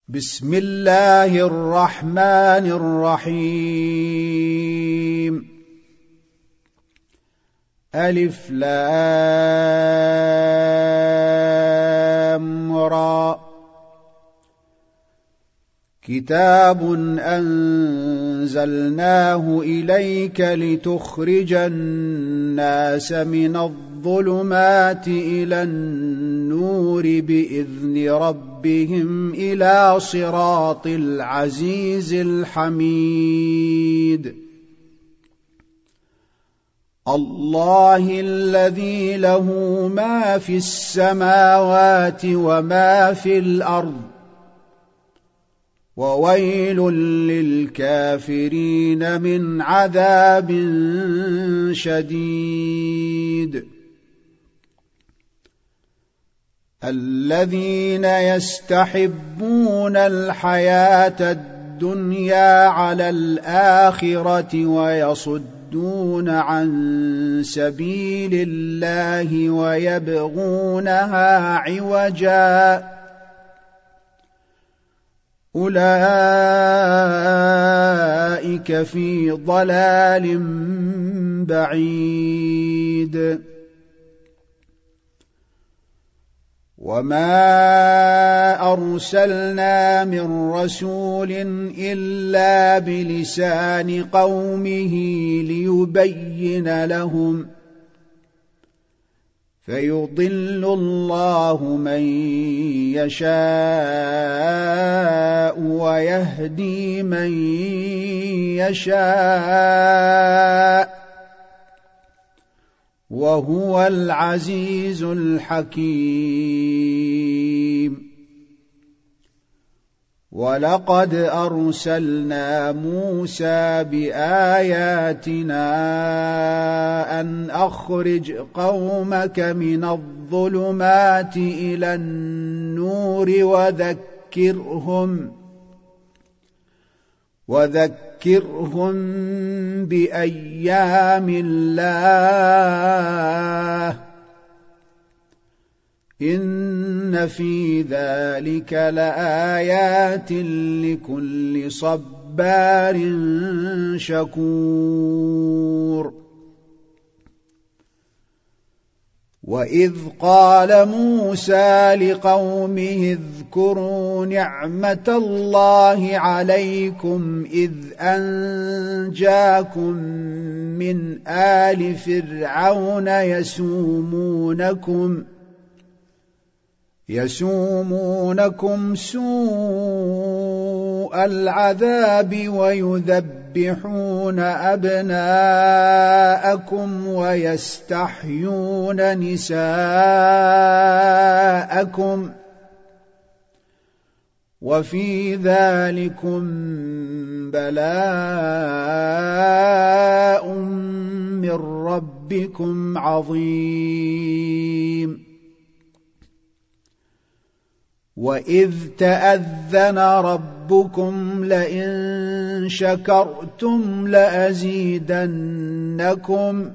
بسم الله الرحمن الرحيم. ألف لام را. كتاب أنزلناه إليك لتخرج الناس من الظلمات إلى النور بإذن ربهم إلى صراط العزيز الحميد. الله الذي له ما في السماوات وما في الأرض، وويل للكافرين من عذاب شديد. الذين يستحبون الحياة الدنيا على الآخرة ويصدون عن سبيل الله ويبغونها عوجا، أولئك في ضلال بعيد. وما أرسلنا من رسول إلا بلسان قومه ليبين لهم، فيضل الله من يشاء ويهدي من يشاء، وهو العزيز الحكيم. ولقد أرسلنا موسى بآياتنا أن أخرج قومك من الظلمات إلى النور وذكرهم بأيام الله، إن في ذلك لآيات لكل صبار شكور. وإذ قال موسى لقومه اذكروا نعمة الله عليكم إذ أنجاكم من آل فرعون يسومونكم سوء العذاب ويذبحون أبناءكم ويستحيون نساءكم، وفي ذلكم بلاء من ربكم عظيم. وإذ تأذن ربكم لئن شكرتم لأزيدنكم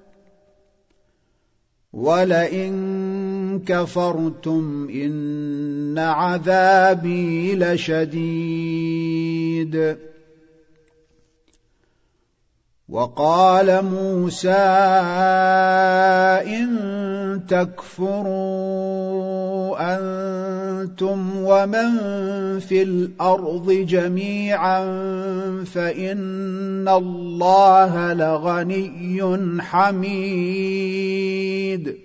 ولئن كفرتم إن عذابي لشديد. وقال موسى إن تكفروا أنتم ومن في الأرض جميعا فإن الله لغني حميد.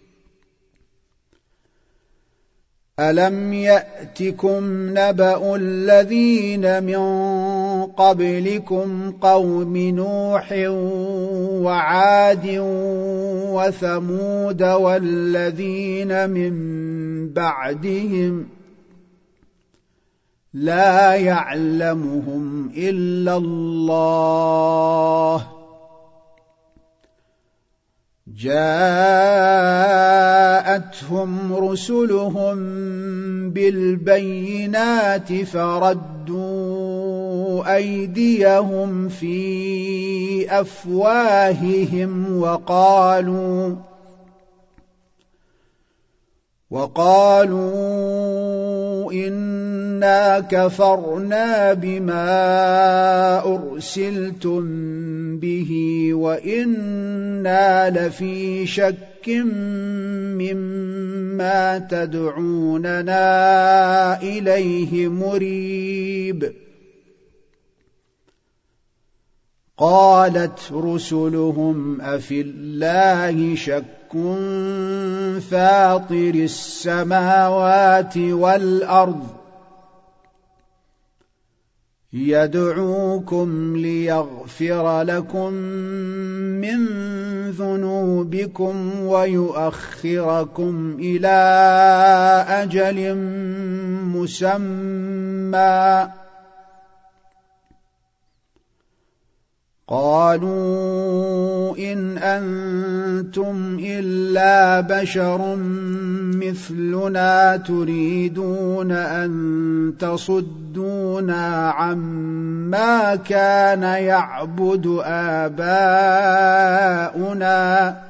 ألم يأتكم نبأ الذين من قبلكم قوم نوح وعاد وثمود والذين من بعدهم لا يعلمهم إلا الله، جاءتهم رسلهم بالبينات فردوا أيديهم في أفواههم وقالوا إنا كفرنا بما أرسلتم به وإنا لفي شك مما تدعوننا إليه مريب. قالت رسلهم أفي الله شك فاطر السماوات والأرض يدعوكم ليغفر لكم من ذنوبكم ويؤخركم إلى أجل مسمى. قالوا إن أنتم إلا بشر مثلنا تريدون أن تصدونا عما كان يعبد آباؤنا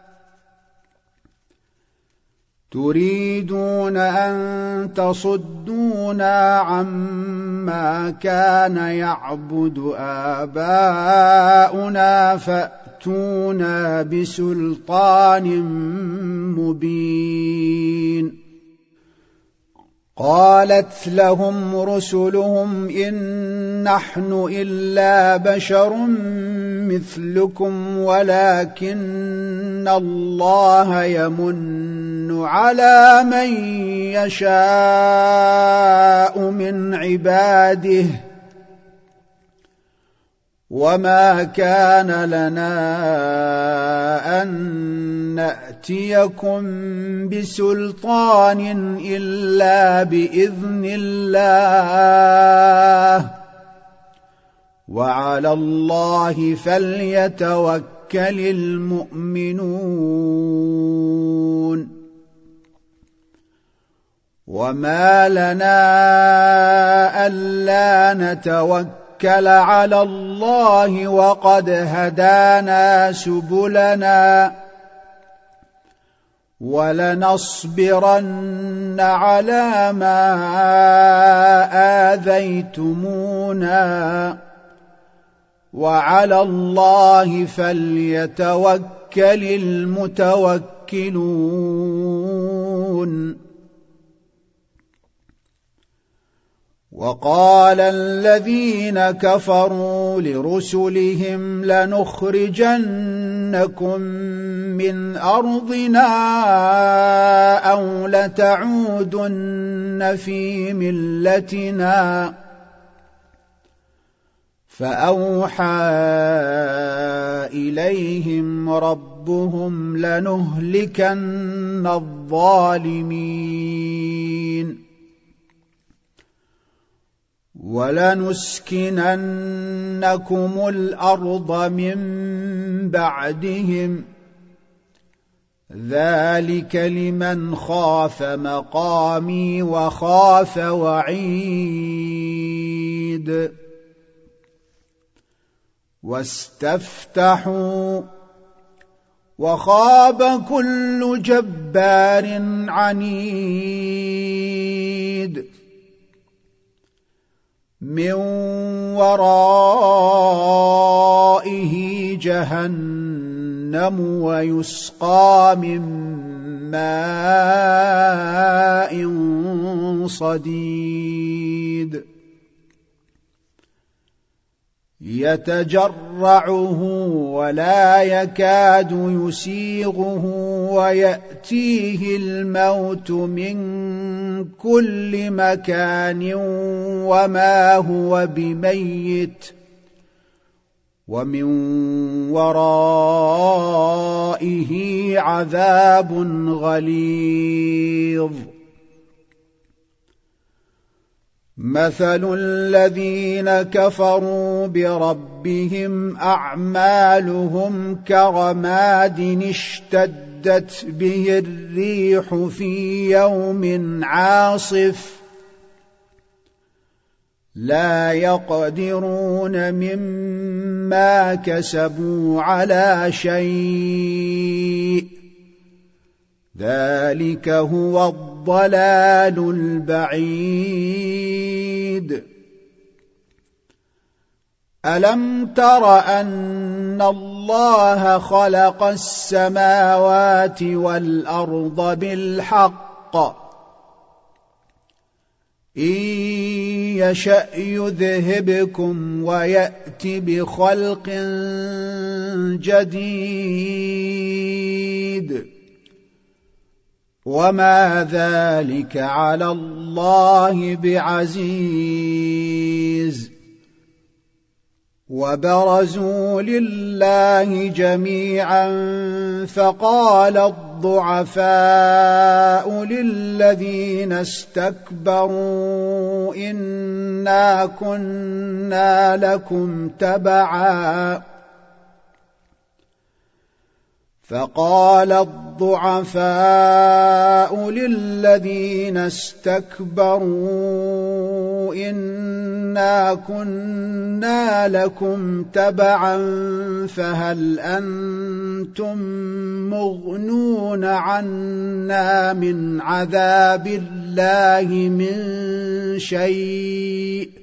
فأتونا بسلطان مبين. قالت لهم رسلهم إن نحن إلا بشر مثلكم ولكن الله يمن على من يشاء من عباده وما كان لنا أن نأتيكم بسلطان إلا بإذن الله وعلى الله فليتوكل المؤمنون. وما لنا ألا نتوكل على الله وقد هدانا سبلنا ولنصبرن على ما آذيتمونا وعلى الله فليتوكل المتوكلون. وقال الذين كفروا لرسلهم لنخرجنكم من أرضنا أو لتعودن في ملتنا فأوحى إليهم ربهم لنهلكن الظالمين ولنسكننكم الأرض من بعدهم ذلك لمن خاف مقامي وخاف وعيد. واستفتحوا وخاب كل جبار عنيد من ورائه جهنم ويسقى من ماء صديد يتجرعه ولا يكاد يسيغه ويأتيه الموت من كل مكان وما هو بميت ومن ورائه عذاب غليظ. مثل الذين كفروا بربهم أعمالهم كرماد اشتدت به الريح في يوم عاصف لا يقدرون مما كسبوا على شيء ذلك هو الضلال البعيد ألم تر أن الله خلق السماوات والأرض بالحق إن يشأ يذهبكم ويأت بخلق جديد وما ذلك على الله بعزيز وبرزوا لله جميعا فقال الضعفاء للذين استكبروا إنا كنا لكم تبعا فقال الضعفاء للذين استكبروا إنا كنا لكم تبعا فهل أنتم مغنون عنا من عذاب الله من شيء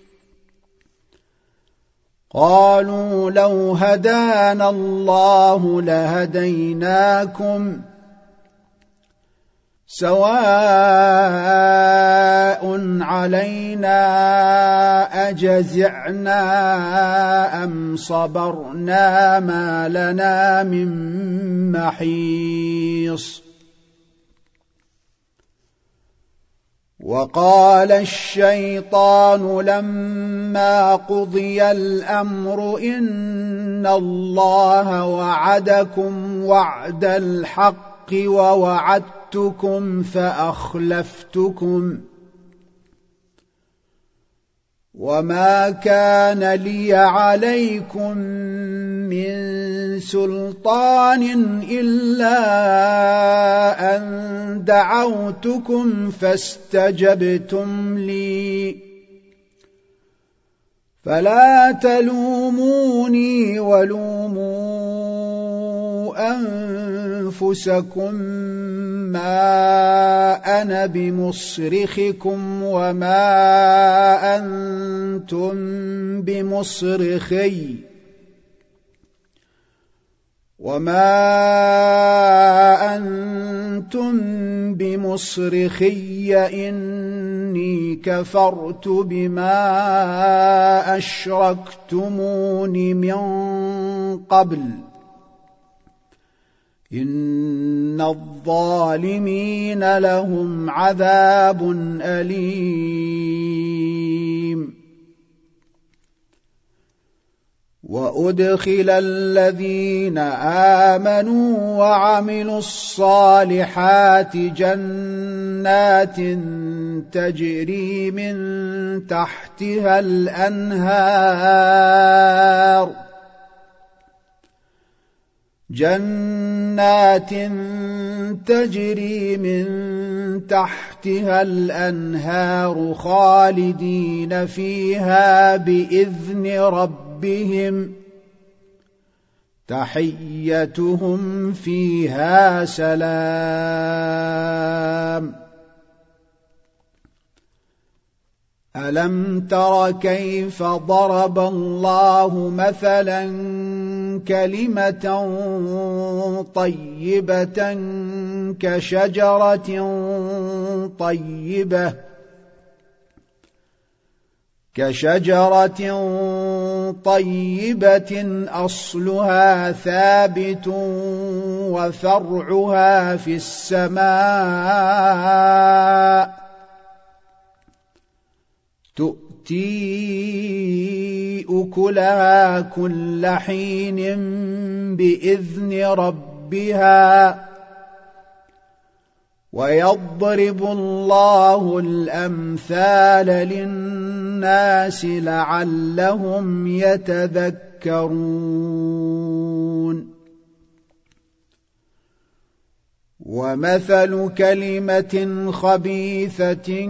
قالوا لو هدانا الله لهديناكم سواء علينا أجزعنا أم صبرنا ما لنا من محيص وقال الشيطان لما قضي الأمر إن الله وعدكم وعد الحق ووعدتكم فأخلفتكم وما كان لي عليكم من سلطان إلا أن دعوتكم فاستجبتم لي فلا تلوموني ولوموا أنفسكم ما أنا بمصرخكم وما أنتم بمصرخي إني كفرت بما أشركتمون من قبل إن الظالمين لهم عذاب أليم وأدخل الذين آمنوا وعملوا الصالحات جنات تجري من تحتها الأنهار خالدين فيها بإذن ربهم تحيتهم فيها سلام ألم تر كيف ضرب الله مثلا كلمة طيبة كشجرة طيبة أصلها ثابت وفرعها في السماء تؤتي أكلها كل حين بإذن ربها ويضرب الله الأمثال للناس لعلهم يتذكرون ومثل كلمة خبيثة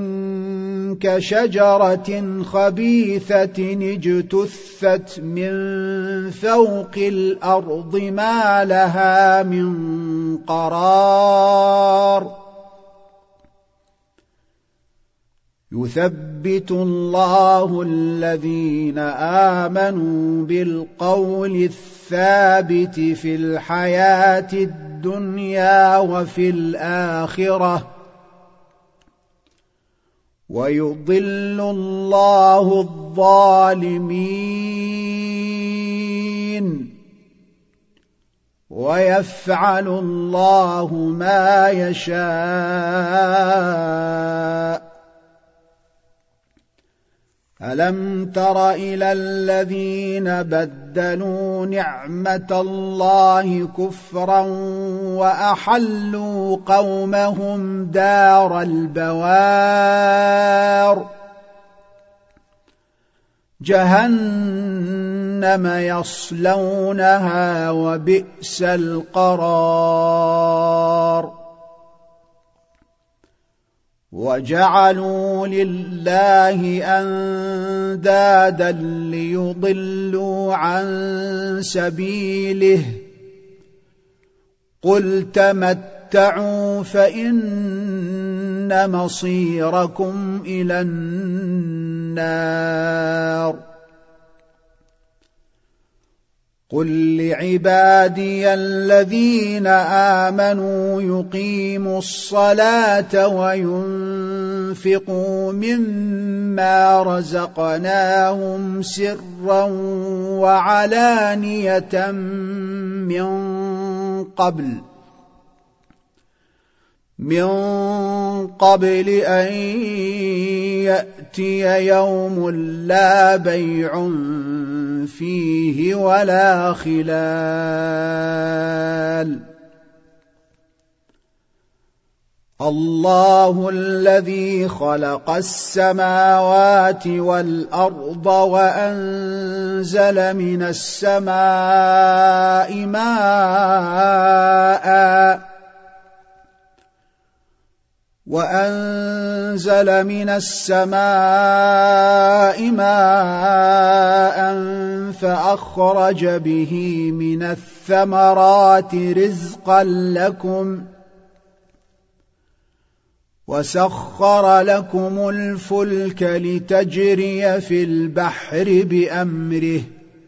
كشجرة خبيثة اجتثت من فوق الأرض ما لها من قرار يثبت الله الذين آمنوا بالقول الثابت في الحياة الدنيا وفي الآخرة ويضل الله الظالمين ويفعل الله ما يشاء. ألم تر إلى الذين بدلوا نعمة الله كفرا وأحلوا قومهم دار البوار جهنم يصلونها وبئس القرار. وجعلوا لله أندادا ليضلوا عن سبيله قل تمتعوا فإن مصيركم إلى النار. قل لعبادي الذين آمنوا يقيموا الصلاة وينفقوا مما رزقناهم سرا وعلانية من قبل أن يأتي يوم لا بيع فيه ولا خلال. الله الذي خلق السماوات والأرض وأنزل من السماء ماء فأخرج به من الثمرات رزقا لكم وسخر لكم الفلك لتجري في البحر بأمره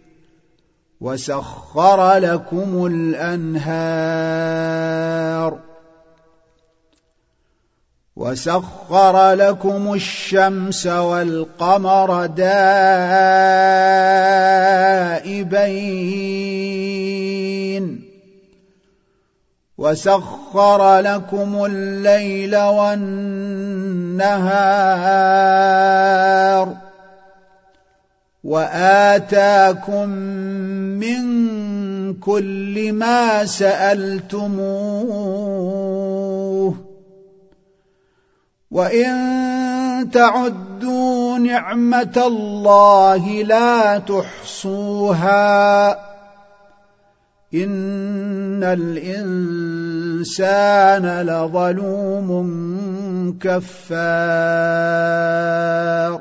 وسخر لكم الأنهار وسخر لكم الشمس والقمر دائبين وسخر لكم الليل والنهار وآتاكم من كل ما سألتموه وإن تعدوا نعمة الله لا تحصوها إن الإنسان لظلوم كفار.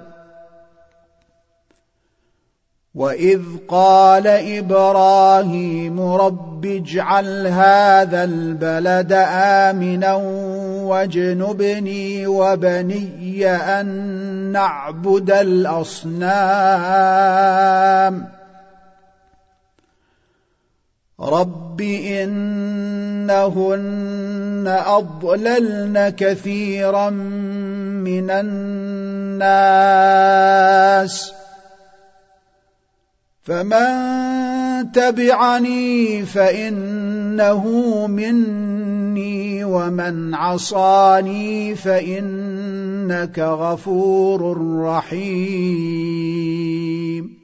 وإذ قال إبراهيم رب اجعل هذا البلد آمنا واجنبني وبني أن نعبد الأصنام رب إنهن أضللن كثيرا من الناس فمن تبعني فإنه مني ومن عصاني فإنك غفور رحيم.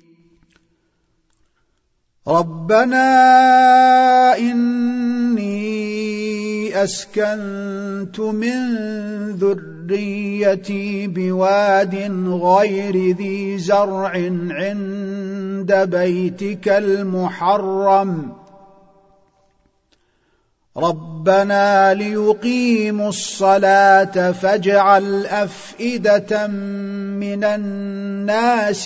ربنا إني أسكنت من ذريتي بواد غير ذي زرع عند بيتك المحرم ربنا ليقيموا الصلاة فاجعل أفئدة من الناس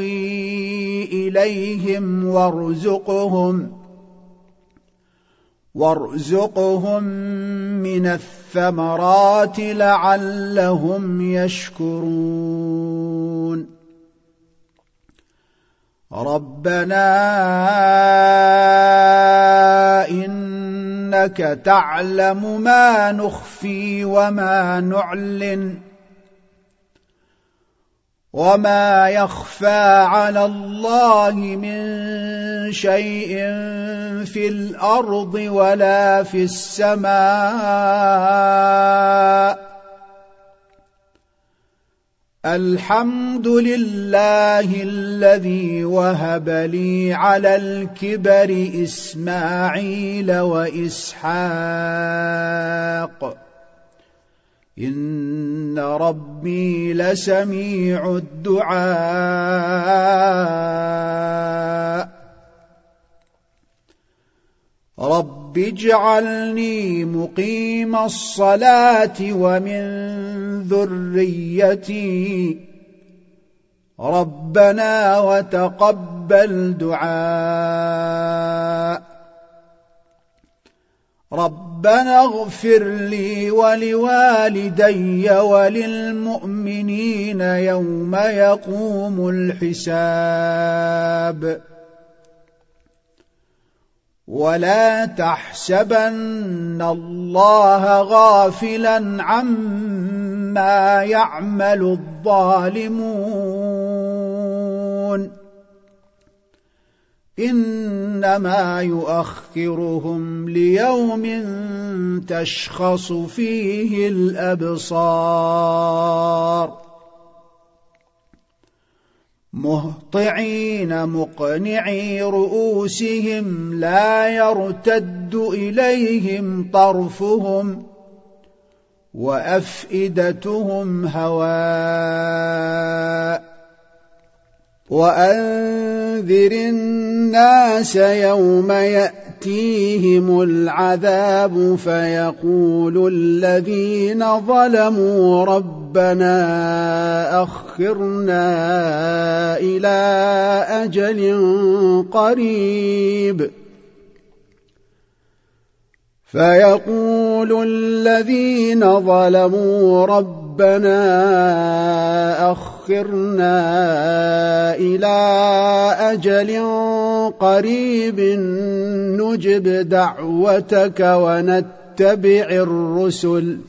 تهوي إليهم وارزقهم من الثمرات لعلهم يشكرون ربنا إنك تعلم ما نخفي وما نعلن وما يخفى على الله من شيء في الأرض ولا في السماء الحمد لله الذي وهب لي على الكبر إسماعيل وإسحاق إن ربي لسميع الدعاء رب اجعلني مقيم الصلاة ومن ذريتي ربنا وتقبل دعاء ربنا اغفر لي ولوالدي وللمؤمنين يوم يقوم الحساب ولا تحسبن الله غافلا عما يعمل الظالمون إنما يؤخرهم ليوم تشخص فيه الأبصار مهطعين مقنعي رؤوسهم لا يرتد إليهم طرفهم وأفئدتهم هواء وأنذر الناس يوم يأتيهم العذاب فيقول الذين ظلموا ربنا أخرنا إلى أجل قريب فيقول الذين ظلموا ربنا أخرنا إلى أجل قريب نجب دعوتك ونتبع الرسل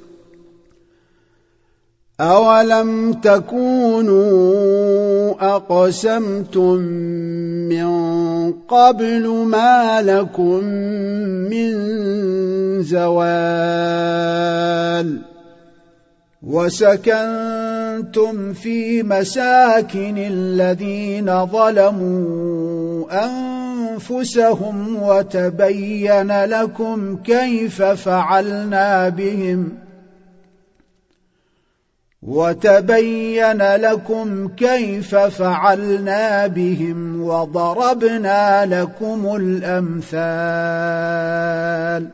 أولم تكونوا أقسمتم من قبل ما لكم من زوال وسكنتم في مساكن الذين ظلموا أنفسهم وتبين لكم كيف فعلنا بهم وضربنا لكم الأمثال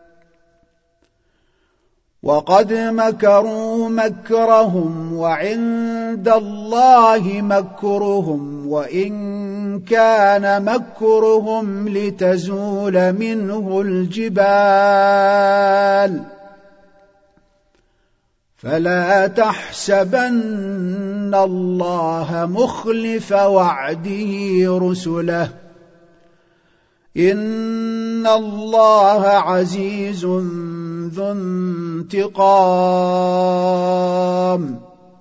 وقد مكروا مكرهم وعند الله مكرهم وإن كان مكرهم لتزول منه الجبال فلا تحسبن الله مخلف وعده رسله إن الله عزيز ذو انتقام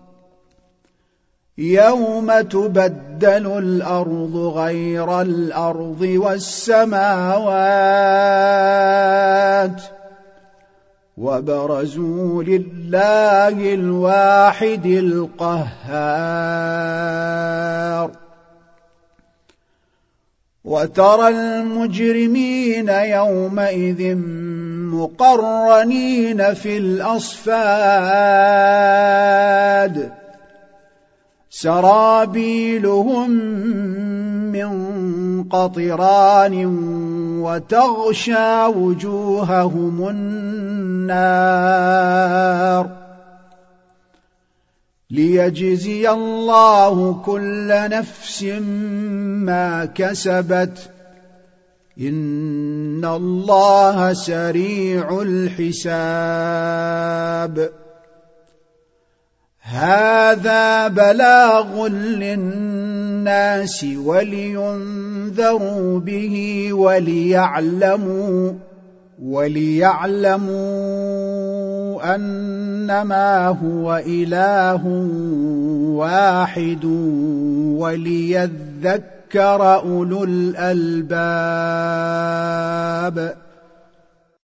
يوم تبدل الأرض غير الأرض والسماوات وبرزوا لله الواحد القهار وترى المجرمين يومئذ مقرنين في الأصفاد سرابيلهم من قطران وتغشى وجوههم النار ليجزي الله كل نفس ما كسبت إن الله سريع الحساب هذا بلاغ للناس ولينذروا به وليعلموا أنما هو إله واحد وليذكر أولو الألباب